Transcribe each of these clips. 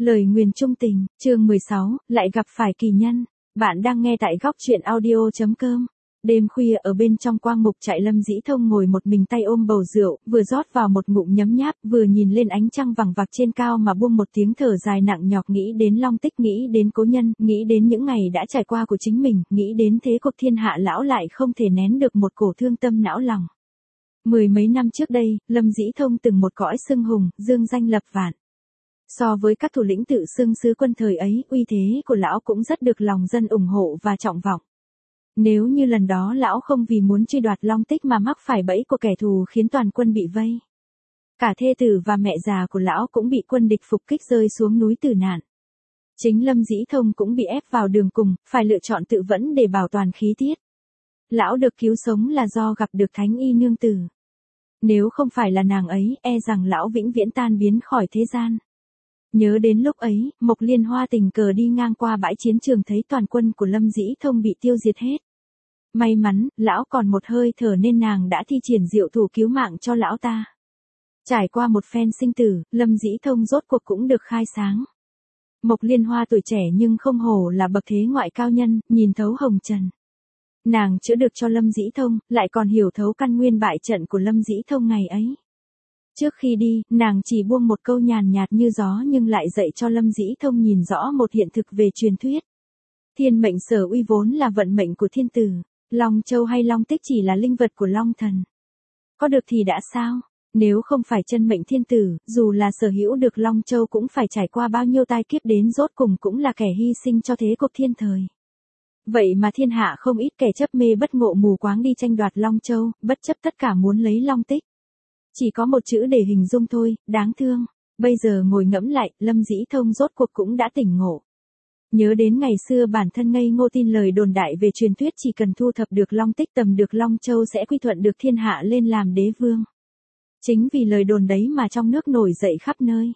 Lời nguyền chung tình, chương 16, lại gặp phải kỳ nhân. Bạn đang nghe tại góc truyện audio.com. Đêm khuya ở bên trong quang mục trại, Lâm Dĩ Thông ngồi một mình tay ôm bầu rượu, vừa rót vào một ngụm nhấm nháp, vừa nhìn lên ánh trăng vằng vặc trên cao mà buông một tiếng thở dài nặng nhọc, nghĩ đến Long Tích, nghĩ đến cố nhân, nghĩ đến những ngày đã trải qua của chính mình, nghĩ đến thế cục thiên hạ, lão lại không thể nén được một cổ thương tâm não lòng. Mười mấy năm trước đây, Lâm Dĩ Thông từng một cõi xưng hùng, dương danh lập vạn. So với các thủ lĩnh tự xưng sứ quân thời ấy, uy thế của lão cũng rất được lòng dân ủng hộ và trọng vọng. Nếu như lần đó lão không vì muốn truy đoạt Long Tích mà mắc phải bẫy của kẻ thù khiến toàn quân bị vây. Cả thê tử và mẹ già của lão cũng bị quân địch phục kích rơi xuống núi tử nạn. Chính Lâm Dĩ Thông cũng bị ép vào đường cùng, phải lựa chọn tự vẫn để bảo toàn khí tiết. Lão được cứu sống là do gặp được Thánh Y nương tử. Nếu không phải là nàng ấy, e rằng lão vĩnh viễn tan biến khỏi thế gian. Nhớ đến lúc ấy, Mộc Liên Hoa tình cờ đi ngang qua bãi chiến trường thấy toàn quân của Lâm Dĩ Thông bị tiêu diệt hết. May mắn, lão còn một hơi thở nên nàng đã thi triển diệu thủ cứu mạng cho lão ta. Trải qua một phen sinh tử, Lâm Dĩ Thông rốt cuộc cũng được khai sáng. Mộc Liên Hoa tuổi trẻ nhưng không hổ là bậc thế ngoại cao nhân, nhìn thấu hồng trần. Nàng chữa được cho Lâm Dĩ Thông, lại còn hiểu thấu căn nguyên bại trận của Lâm Dĩ Thông ngày ấy. Trước khi đi, nàng chỉ buông một câu nhàn nhạt như gió nhưng lại dạy cho Lâm Dĩ Thông nhìn rõ một hiện thực về truyền thuyết. Thiên mệnh sở uy vốn là vận mệnh của thiên tử, Long Châu hay Long Tích chỉ là linh vật của Long Thần. Có được thì đã sao? Nếu không phải chân mệnh thiên tử, dù là sở hữu được Long Châu cũng phải trải qua bao nhiêu tai kiếp đến rốt cùng cũng là kẻ hy sinh cho thế cục thiên thời. Vậy mà thiên hạ không ít kẻ chấp mê bất ngộ mù quáng đi tranh đoạt Long Châu, bất chấp tất cả muốn lấy Long Tích. Chỉ có một chữ để hình dung thôi, đáng thương. Bây giờ ngồi ngẫm lại, Lâm Dĩ Thông rốt cuộc cũng đã tỉnh ngộ. Nhớ đến ngày xưa bản thân ngây ngô tin lời đồn đại về truyền thuyết chỉ cần thu thập được Long Tích, tầm được Long Châu sẽ quy thuận được thiên hạ lên làm đế vương. Chính vì lời đồn đấy mà trong nước nổi dậy khắp nơi.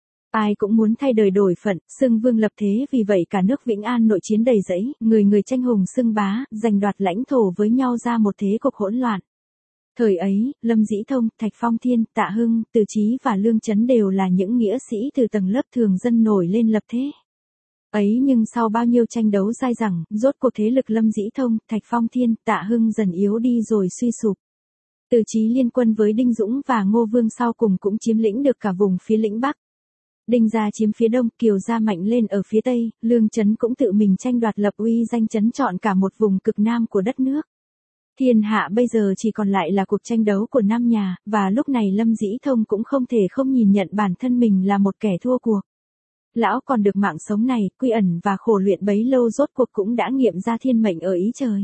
Ai cũng muốn thay đời đổi phận, xưng vương lập thế, vì vậy cả nước Vĩnh An nội chiến đầy rẫy, người người tranh hùng xưng bá, giành đoạt lãnh thổ với nhau ra một thế cục hỗn loạn. Thời ấy, Lâm Dĩ Thông, Thạch Phong Thiên, Tạ Hưng, Từ Chí và Lương Chấn đều là những nghĩa sĩ từ tầng lớp thường dân nổi lên lập thế. Ấy nhưng sau bao nhiêu tranh đấu dai dẳng, rốt cuộc thế lực Lâm Dĩ Thông, Thạch Phong Thiên, Tạ Hưng dần yếu đi rồi suy sụp. Từ Chí liên quân với Đinh Dũng và Ngô Vương sau cùng cũng chiếm lĩnh được cả vùng phía lĩnh Bắc. Đinh gia chiếm phía đông, Kiều gia mạnh lên ở phía tây, Lương Chấn cũng tự mình tranh đoạt lập uy danh chấn trọn cả một vùng cực nam của đất nước. Thiên hạ bây giờ chỉ còn lại là cuộc tranh đấu của năm nhà, và lúc này Lâm Dĩ Thông cũng không thể không nhìn nhận bản thân mình là một kẻ thua cuộc. Lão còn được mạng sống này, quy ẩn và khổ luyện bấy lâu rốt cuộc cũng đã nghiệm ra thiên mệnh ở ý trời.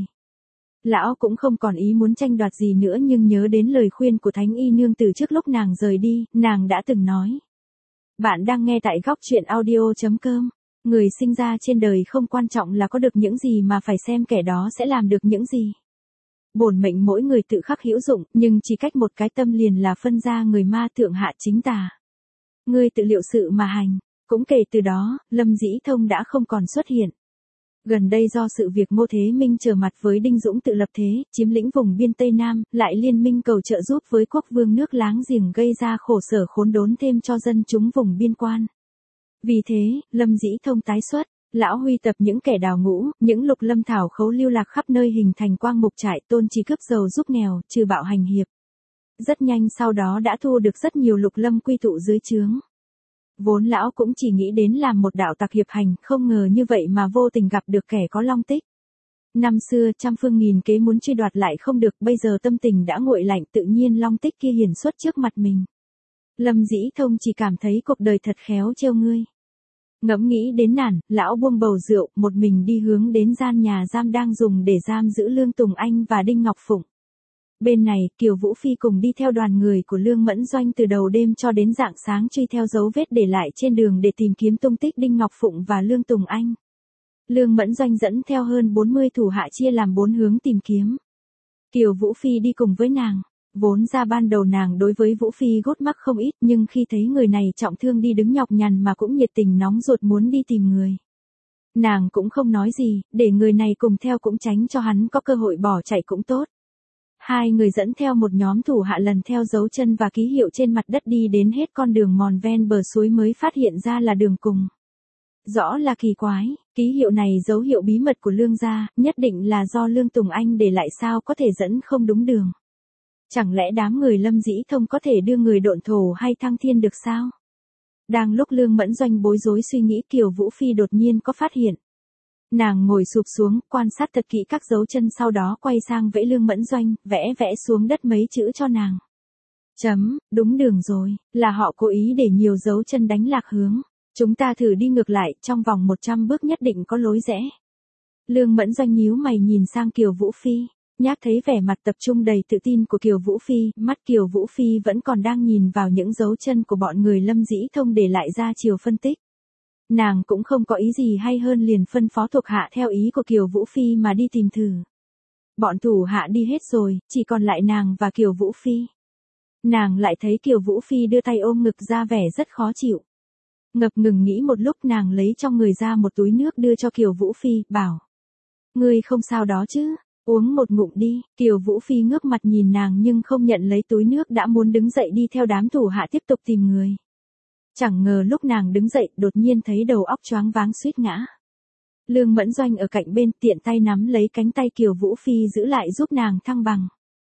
Lão cũng không còn ý muốn tranh đoạt gì nữa, nhưng nhớ đến lời khuyên của Thánh Y nương tử trước lúc nàng rời đi, nàng đã từng nói. Bạn đang nghe tại góc truyện audio.com. Người sinh ra trên đời không quan trọng là có được những gì mà phải xem kẻ đó sẽ làm được những gì. Bổn mệnh mỗi người tự khắc hữu dụng, nhưng chỉ cách một cái tâm liền là phân ra người ma thượng hạ chính tà. Ngươi tự liệu sự mà hành. Cũng kể từ đó, Lâm Dĩ Thông đã không còn xuất hiện. Gần đây do sự việc Ngô Thế Minh trở mặt với Đinh Dũng tự lập thế, chiếm lĩnh vùng biên Tây Nam, lại liên minh cầu trợ giúp với quốc vương nước láng giềng gây ra khổ sở khốn đốn thêm cho dân chúng vùng biên quan. Vì thế, Lâm Dĩ Thông tái xuất. Lão huy tập những kẻ đào ngũ, những lục lâm thảo khấu lưu lạc khắp nơi hình thành quang mục trại, tôn chỉ cướp giàu giúp nghèo, trừ bạo hành hiệp. Rất nhanh sau đó đã thu được rất nhiều lục lâm quy tụ dưới trướng. Vốn lão cũng chỉ nghĩ đến làm một đạo tặc hiệp hành, không ngờ như vậy mà vô tình gặp được kẻ có Long Tích. Năm xưa trăm phương nghìn kế muốn truy đoạt lại không được, bây giờ tâm tình đã nguội lạnh, tự nhiên Long Tích kia hiển xuất trước mặt mình. Lâm Dĩ Thông chỉ cảm thấy cuộc đời thật khéo trêu ngươi. Ngẫm nghĩ đến nản, lão buông bầu rượu, một mình đi hướng đến gian nhà giam đang dùng để giam giữ Lương Tùng Anh và Đinh Ngọc Phụng. Bên này, Kiều Vũ Phi cùng đi theo đoàn người của Lương Mẫn Doanh từ đầu đêm cho đến rạng sáng truy theo dấu vết để lại trên đường để tìm kiếm tung tích Đinh Ngọc Phụng và Lương Tùng Anh. Lương Mẫn Doanh dẫn theo hơn 40 thủ hạ chia làm 4 hướng tìm kiếm. Kiều Vũ Phi đi cùng với nàng. Vốn ra ban đầu nàng đối với Vũ Phi gút mắc không ít, nhưng khi thấy người này trọng thương đi đứng nhọc nhằn mà cũng nhiệt tình nóng ruột muốn đi tìm người. Nàng cũng không nói gì, để người này cùng theo cũng tránh cho hắn có cơ hội bỏ chạy cũng tốt. Hai người dẫn theo một nhóm thủ hạ lần theo dấu chân và ký hiệu trên mặt đất đi đến hết con đường mòn ven bờ suối mới phát hiện ra là đường cùng. Rõ là kỳ quái, ký hiệu này dấu hiệu bí mật của Lương gia, nhất định là do Lương Tùng Anh để lại sao có thể dẫn không đúng đường. Chẳng lẽ đám người Lâm Dĩ Thông có thể đưa người độn thổ hay thăng thiên được sao? Đang lúc Lương Mẫn Doanh bối rối suy nghĩ, Kiều Vũ Phi đột nhiên có phát hiện. Nàng ngồi sụp xuống, quan sát thật kỹ các dấu chân, sau đó quay sang vẫy Lương Mẫn Doanh, vẽ xuống đất mấy chữ cho nàng. Đúng đường rồi, là họ cố ý để nhiều dấu chân đánh lạc hướng. Chúng ta thử đi ngược lại, trong vòng 100 bước nhất định có lối rẽ. Lương Mẫn Doanh nhíu mày nhìn sang Kiều Vũ Phi, nhác thấy vẻ mặt tập trung đầy tự tin của Kiều Vũ Phi, mắt Kiều Vũ Phi vẫn còn đang nhìn vào những dấu chân của bọn người Lâm Dĩ Thông để lại ra chiều phân tích. Nàng cũng không có ý gì hay hơn, liền phân phó thuộc hạ theo ý của Kiều Vũ Phi mà đi tìm thử. Bọn thủ hạ đi hết rồi, chỉ còn lại nàng và Kiều Vũ Phi. Nàng lại thấy Kiều Vũ Phi đưa tay ôm ngực ra vẻ rất khó chịu. Ngập ngừng nghĩ một lúc, nàng lấy trong người ra một túi nước đưa cho Kiều Vũ Phi, bảo. Ngươi không sao đó chứ, uống một ngụm đi. Kiều Vũ Phi ngước mặt nhìn nàng nhưng không nhận lấy túi nước, đã muốn đứng dậy đi theo đám thủ hạ tiếp tục tìm người. Chẳng ngờ lúc nàng đứng dậy, đột nhiên thấy đầu óc choáng váng suýt ngã. Lương Mẫn Doanh ở cạnh bên tiện tay nắm lấy cánh tay Kiều Vũ Phi giữ lại giúp nàng thăng bằng.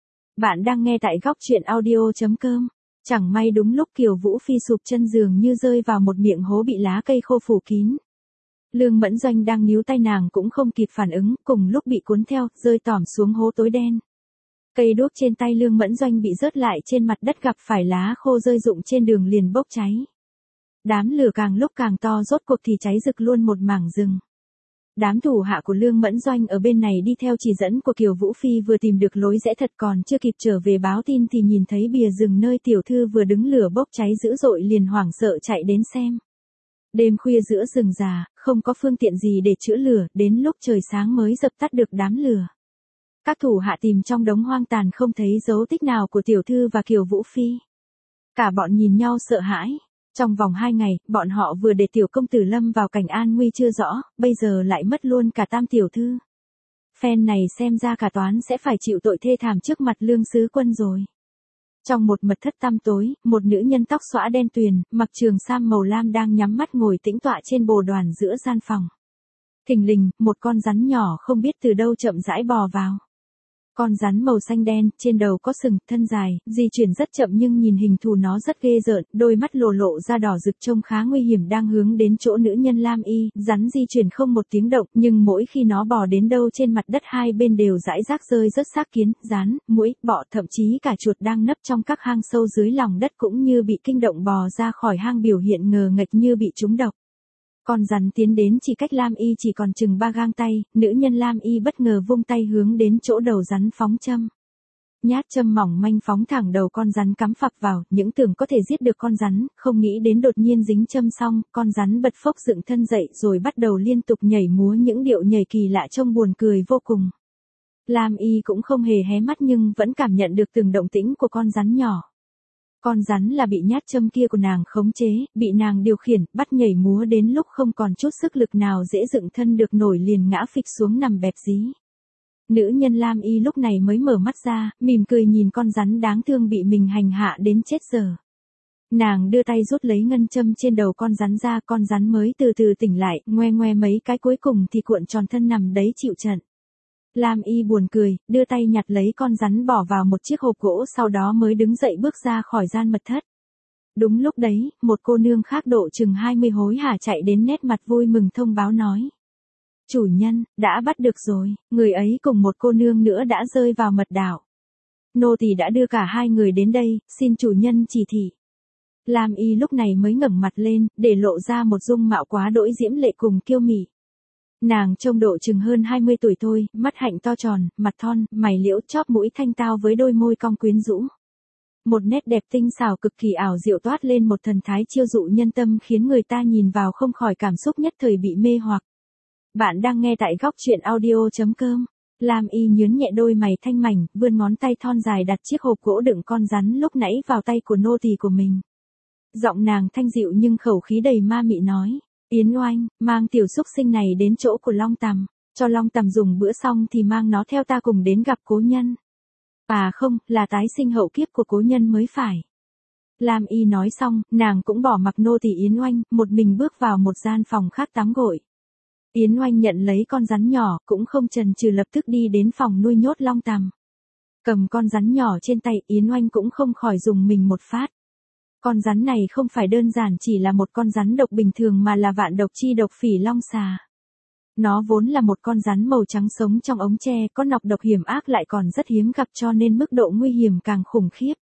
Bạn đang nghe tại góc truyện audio.com. Chẳng may đúng lúc Kiều Vũ Phi sụp chân dường như rơi vào một miệng hố bị lá cây khô phủ kín. Lương Mẫn Doanh đang níu tay nàng cũng không kịp phản ứng, cùng lúc bị cuốn theo, rơi tỏm xuống hố tối đen. Cây đuốc trên tay Lương Mẫn Doanh bị rớt lại trên mặt đất, gặp phải lá khô rơi rụng trên đường liền bốc cháy. Đám lửa càng lúc càng to, rốt cuộc thì cháy rực luôn một mảng rừng. Đám thủ hạ của Lương Mẫn Doanh ở bên này đi theo chỉ dẫn của Kiều Vũ Phi vừa tìm được lối rẽ thật, còn chưa kịp trở về báo tin thì nhìn thấy bìa rừng nơi tiểu thư vừa đứng lửa bốc cháy dữ dội, liền hoảng sợ chạy đến xem. Đêm khuya giữa rừng già, không có phương tiện gì để chữa lửa, đến lúc trời sáng mới dập tắt được đám lửa. Các thủ hạ tìm trong đống hoang tàn không thấy dấu tích nào của tiểu thư và Kiều Vũ Phi. Cả bọn nhìn nhau sợ hãi. Trong vòng 2 ngày, bọn họ vừa để tiểu công tử lâm vào cảnh an nguy chưa rõ, bây giờ lại mất luôn cả tam tiểu thư. Phen này xem ra cả toán sẽ phải chịu tội thê thảm trước mặt Lương sứ quân rồi. Trong một mật thất tăm tối, một nữ nhân tóc xõa đen tuyền, mặc trường sam màu lam đang nhắm mắt ngồi tĩnh tọa trên bồ đoàn giữa gian phòng. Thình lình, một con rắn nhỏ không biết từ đâu chậm rãi bò vào. Con rắn màu xanh đen, trên đầu có sừng, thân dài, di chuyển rất chậm nhưng nhìn hình thù nó rất ghê rợn, đôi mắt lộ ra đỏ rực trông khá nguy hiểm, đang hướng đến chỗ nữ nhân lam y. Rắn di chuyển không một tiếng động, nhưng mỗi khi nó bò đến đâu trên mặt đất hai bên đều rải rác rơi rớt xác kiến, rắn, muỗi, bọ, thậm chí cả chuột đang nấp trong các hang sâu dưới lòng đất cũng như bị kinh động bò ra khỏi hang, biểu hiện ngờ nghệch như bị trúng độc. Con rắn tiến đến chỉ cách Lam Y chỉ còn chừng 3 gang tay, nữ nhân Lam Y bất ngờ vung tay hướng đến chỗ đầu rắn phóng châm. Nhát châm mỏng manh phóng thẳng đầu con rắn cắm phập vào, những tưởng có thể giết được con rắn, không nghĩ đến đột nhiên dính châm xong, con rắn bật phốc dựng thân dậy rồi bắt đầu liên tục nhảy múa những điệu nhảy kỳ lạ trông buồn cười vô cùng. Lam Y cũng không hề hé mắt nhưng vẫn cảm nhận được từng động tĩnh của con rắn nhỏ. Con rắn là bị nhát châm kia của nàng khống chế, bị nàng điều khiển, bắt nhảy múa đến lúc không còn chút sức lực nào dễ dựng thân được nổi liền ngã phịch xuống nằm bẹp dí. Nữ nhân Lam Y lúc này mới mở mắt ra, mỉm cười nhìn con rắn đáng thương bị mình hành hạ đến chết giờ. Nàng đưa tay rút lấy ngân châm trên đầu con rắn ra, con rắn mới từ từ tỉnh lại, ngoe ngoe mấy cái cuối cùng thì cuộn tròn thân nằm đấy chịu trận. Lam Y buồn cười, đưa tay nhặt lấy con rắn bỏ vào một chiếc hộp gỗ, sau đó mới đứng dậy bước ra khỏi gian mật thất. Đúng lúc đấy, một cô nương khác độ chừng 20 hối hả chạy đến, nét mặt vui mừng thông báo nói. Chủ nhân, đã bắt được rồi, người ấy cùng một cô nương nữa đã rơi vào mật đảo. Nô tỳ đã đưa cả hai người đến đây, xin chủ nhân chỉ thị. Lam Y lúc này mới ngẩng mặt lên, để lộ ra một dung mạo quá đỗi diễm lệ cùng kiêu mị. Nàng trông độ chừng hơn 20 tuổi thôi, mắt hạnh to tròn, mặt thon, mày liễu, chóp mũi thanh tao với đôi môi cong quyến rũ. Một nét đẹp tinh xảo cực kỳ ảo diệu toát lên một thần thái chiêu dụ nhân tâm, khiến người ta nhìn vào không khỏi cảm xúc nhất thời bị mê hoặc. Bạn đang nghe tại góc truyện audio.com. Lam Y nhướng nhẹ đôi mày thanh mảnh, vươn ngón tay thon dài đặt chiếc hộp gỗ đựng con rắn lúc nãy vào tay của nô tỳ của mình. Giọng nàng thanh dịu nhưng khẩu khí đầy ma mị nói. Yến Oanh, mang tiểu xúc sinh này đến chỗ của Long Tằm, cho Long Tằm dùng bữa xong thì mang nó theo ta cùng đến gặp cố nhân. À không, là tái sinh hậu kiếp của cố nhân mới phải. Lam Y nói xong, nàng cũng bỏ mặc nô tỳ Yến Oanh, một mình bước vào một gian phòng khác tắm gội. Yến Oanh nhận lấy con rắn nhỏ, cũng không chần chừ lập tức đi đến phòng nuôi nhốt Long Tằm. Cầm con rắn nhỏ trên tay, Yến Oanh cũng không khỏi dùng mình một phát. Con rắn này không phải đơn giản chỉ là một con rắn độc bình thường mà là vạn độc chi độc phỉ long xà. Nó vốn là một con rắn màu trắng sống trong ống tre, có nọc độc hiểm ác lại còn rất hiếm gặp cho nên mức độ nguy hiểm càng khủng khiếp.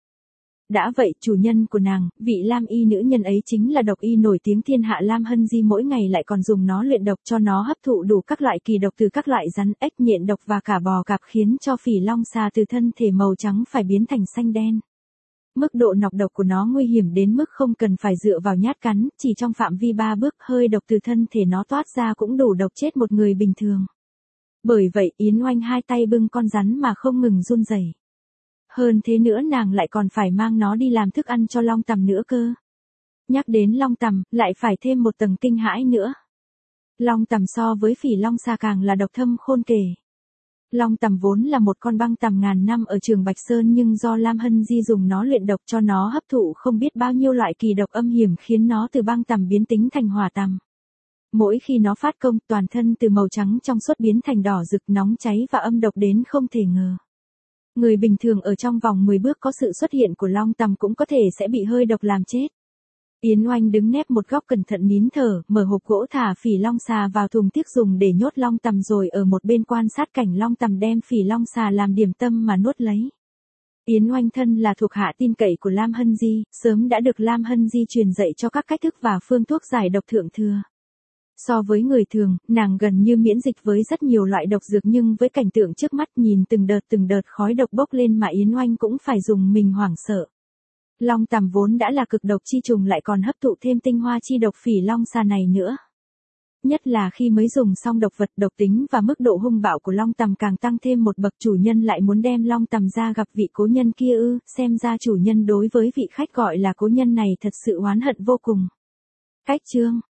Đã vậy, chủ nhân của nàng, vị Lam Y nữ nhân ấy chính là độc y nổi tiếng thiên hạ Lam Hân Di, mỗi ngày lại còn dùng nó luyện độc cho nó hấp thụ đủ các loại kỳ độc từ các loại rắn, ếch, nhện độc và cả bò cạp, khiến cho phỉ long xà từ thân thể màu trắng phải biến thành xanh đen. Mức độ nọc độc của nó nguy hiểm đến mức không cần phải dựa vào nhát cắn, chỉ trong phạm vi 3 bước hơi độc từ thân thể nó toát ra cũng đủ độc chết một người bình thường. Bởi vậy Yến Oanh hai tay bưng con rắn mà không ngừng run rẩy. Hơn thế nữa nàng lại còn phải mang nó đi làm thức ăn cho Long Tằm nữa cơ. Nhắc đến Long Tằm, lại phải thêm một tầng kinh hãi nữa. Long Tằm so với phỉ long xà càng là độc thâm khôn kể. Long Tằm vốn là một con băng tằm ngàn năm ở Trường Bạch Sơn, nhưng do Lam Hân Di dùng nó luyện độc cho nó hấp thụ không biết bao nhiêu loại kỳ độc âm hiểm khiến nó từ băng tằm biến tính thành hỏa tằm. Mỗi khi nó phát công, toàn thân từ màu trắng trong suốt biến thành đỏ rực, nóng cháy và âm độc đến không thể ngờ. Người bình thường ở trong vòng 10 bước có sự xuất hiện của Long Tằm cũng có thể sẽ bị hơi độc làm chết. Yến Oanh đứng nép một góc cẩn thận nín thở, mở hộp gỗ thả phỉ long xà vào thùng tiếc dùng để nhốt Long Tằm, rồi ở một bên quan sát cảnh Long Tằm đem phỉ long xà làm điểm tâm mà nuốt lấy. Yến Oanh thân là thuộc hạ tin cậy của Lam Hân Di, sớm đã được Lam Hân Di truyền dạy cho các cách thức và phương thuốc giải độc thượng thừa. So với người thường, nàng gần như miễn dịch với rất nhiều loại độc dược, nhưng với cảnh tượng trước mắt nhìn từng đợt khói độc bốc lên mà Yến Oanh cũng phải dùng mình hoảng sợ. Long Tằm vốn đã là cực độc chi trùng lại còn hấp thụ thêm tinh hoa chi độc phỉ long xà này nữa. Nhất là khi mới dùng xong độc vật, độc tính và mức độ hung bạo của Long Tằm càng tăng thêm một bậc. Chủ nhân lại muốn đem Long Tằm ra gặp vị cố nhân kia ư? Xem ra chủ nhân đối với vị khách gọi là cố nhân này thật sự oán hận vô cùng. Cách chương